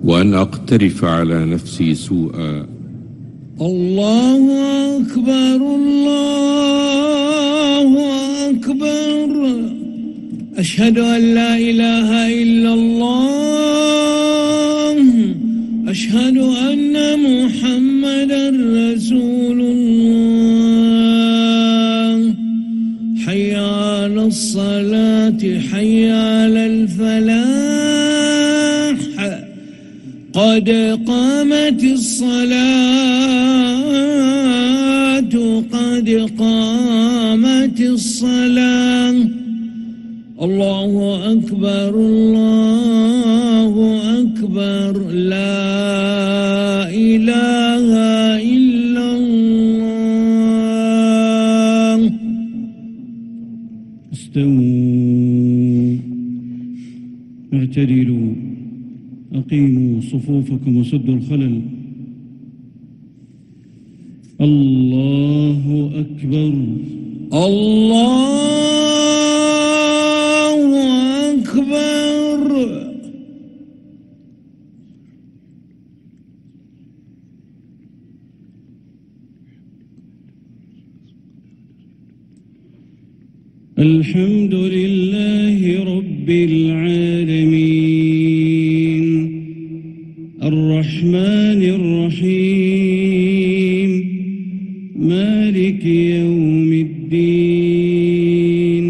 وأن أقترف على نفسي سوءا. الله أكبر الله أكبر. أشهد أن لا إله إلا الله. أشهد أن محمدا رسول الله. حي على الصلاة حي على الفلاح. قد قامت الصلاة قد قامت الصلاة. الله أكبر الله أكبر. لا إله إلا الله. استووا اعتدلوا أقيموا صفوفكم وسدوا الخلل. الله أكبر الله أكبر. الحمد لله رب العالمين الرحمن الرحيم مالك يوم الدين.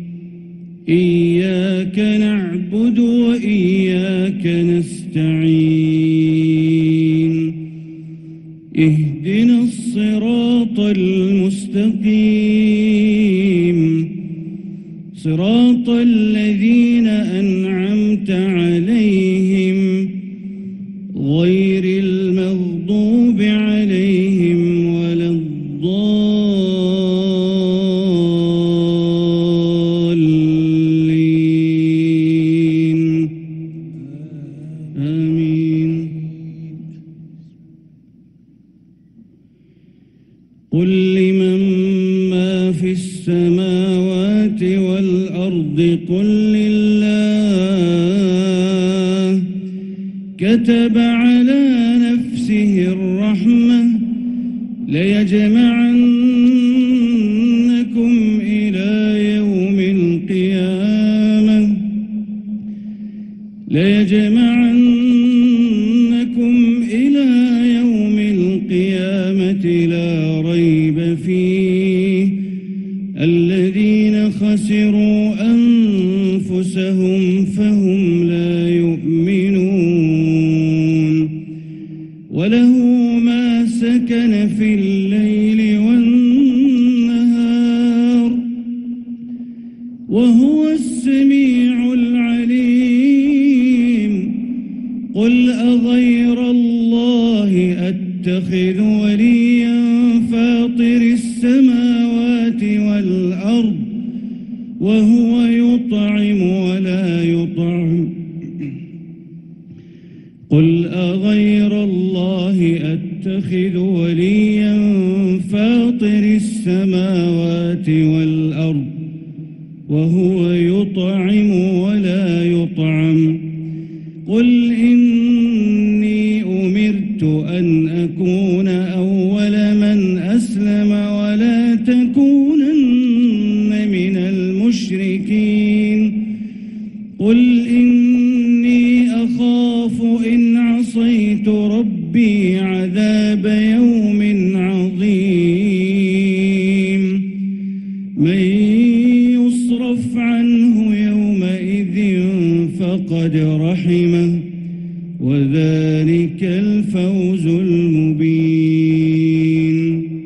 إياك نعبد وإياك نستعين. اهدنا الصراط المستقيم صراط الذين أنعمت عليهم غير المغضوب عليهم ولا الضالين. آمين. قل لمن ما في السماوات والأرض قل لله كتب على نفسه الرحمة ليجمعنكم إلى يوم القيامة لا ريب فيه الذين خسروا أنفسهم فهم لا يؤمنون. وله ما سكن في الليل والنهار وهو السميع العليم. قل أغير الله أتخذ وليا فاطر السماوات والأرض وهو يطعم ولا يطعم. قل أغير الله أتخذ وليا فاطر السماوات والأرض وهو يطعم ولا يطعم. قل إني أمرت أن أكون أول من أسلم ولا تكونن من المشركين. قل إني أخاف إن عصيت ربي عذاب يوم عظيم. من يصرف عنه يومئذ فقد رحمه وذلك الفوز المبين.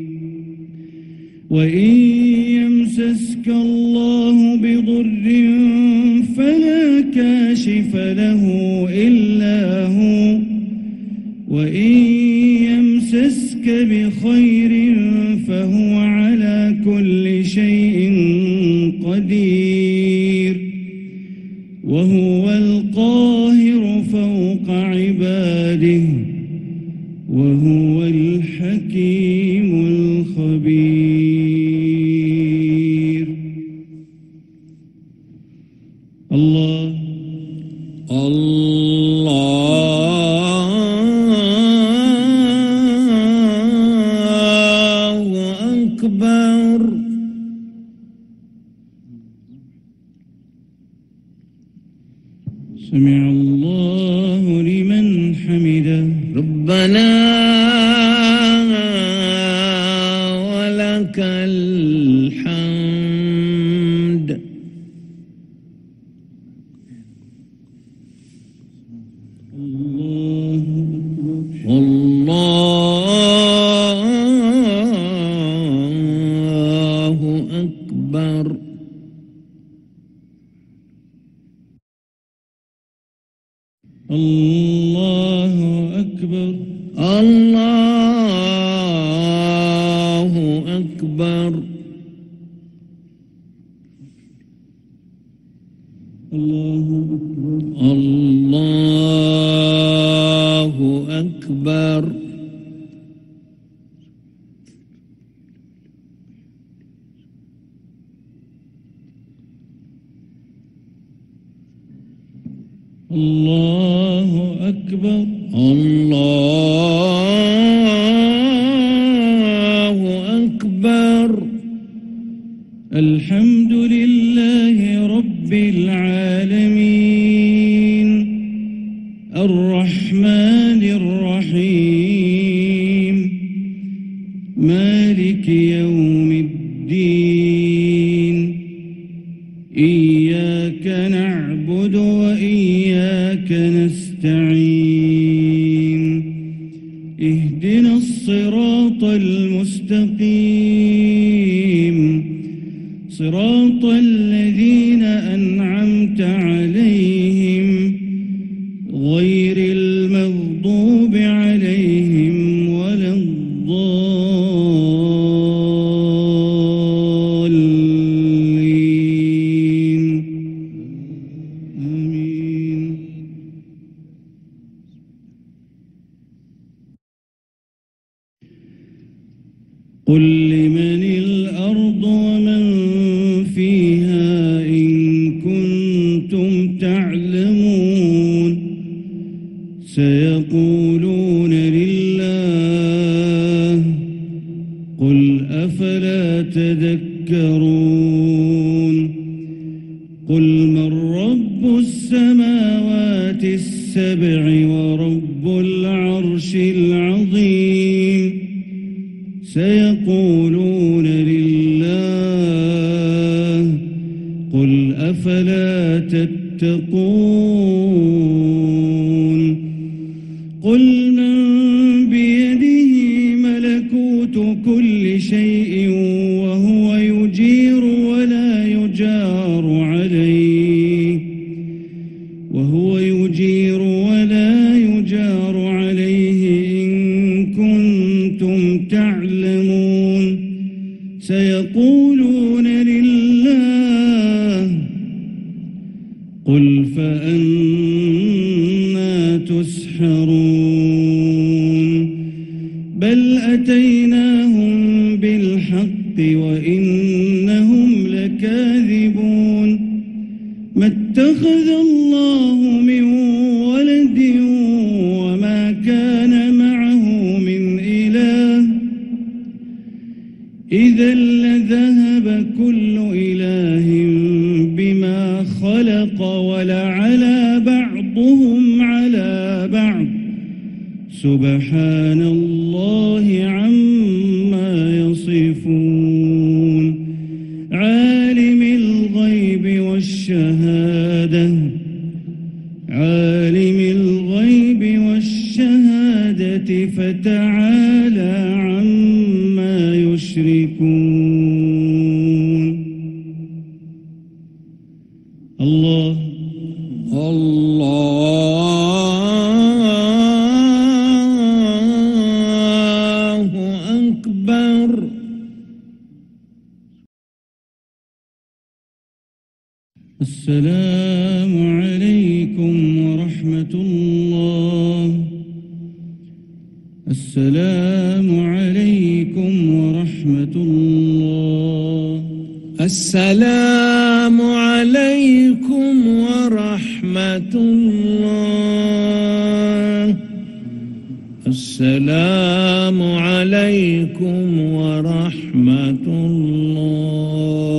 وإن يمسسك الله بضر فلا كاشف له إلا هو وإن يمسسك بخير فهو على كل شيء قدير. وهو القاهر فوق عباده وهو الحكيم الخبير. الله الله سمع الله لمن حمده. ربنا ولك الحمد. الله أكبر. الله أكبر. الله أكبر. الله أكبر. الله أكبر. الله أكبر. الله أكبر. الحمد لله رب العالمين الرحمن الرحيم مالك يوم الدين إياك نعبد وإياك نستعين اهدنا الصراط المستقيم صراط الذين أنعمت عليهم غير المغضوب عليهم ولا الضالين آمين. قل لمن الأرض ومن فيها إن كنتم تعلمون سيقولون لله قل أفلا تذكرون قل من رب السماوات السبع ورب العرش العظيم سيقولون لله قل أفلا تتقون قل من بيده ملكوت كل شيء وهو يجير ولا يجار عليه إن كنتم تعلمون سيقولون لله قل فأنا تسحرون بل أتيناهم بالحق وإنهم لكاذبون ما اتخذ الله من ولد وما كان معه من إله إذا لذهب كل إله بما خلق ولعلى بعضهم على بعض سبحان الله عما يصفون عالم الغيب والشهادة فتعالى عما يشركون. الله أكبر. السلام عليكم ورحمة الله. السلام عليكم ورحمة الله. السلام عليكم ورحمة الله. السلام عليكم ورحمة الله.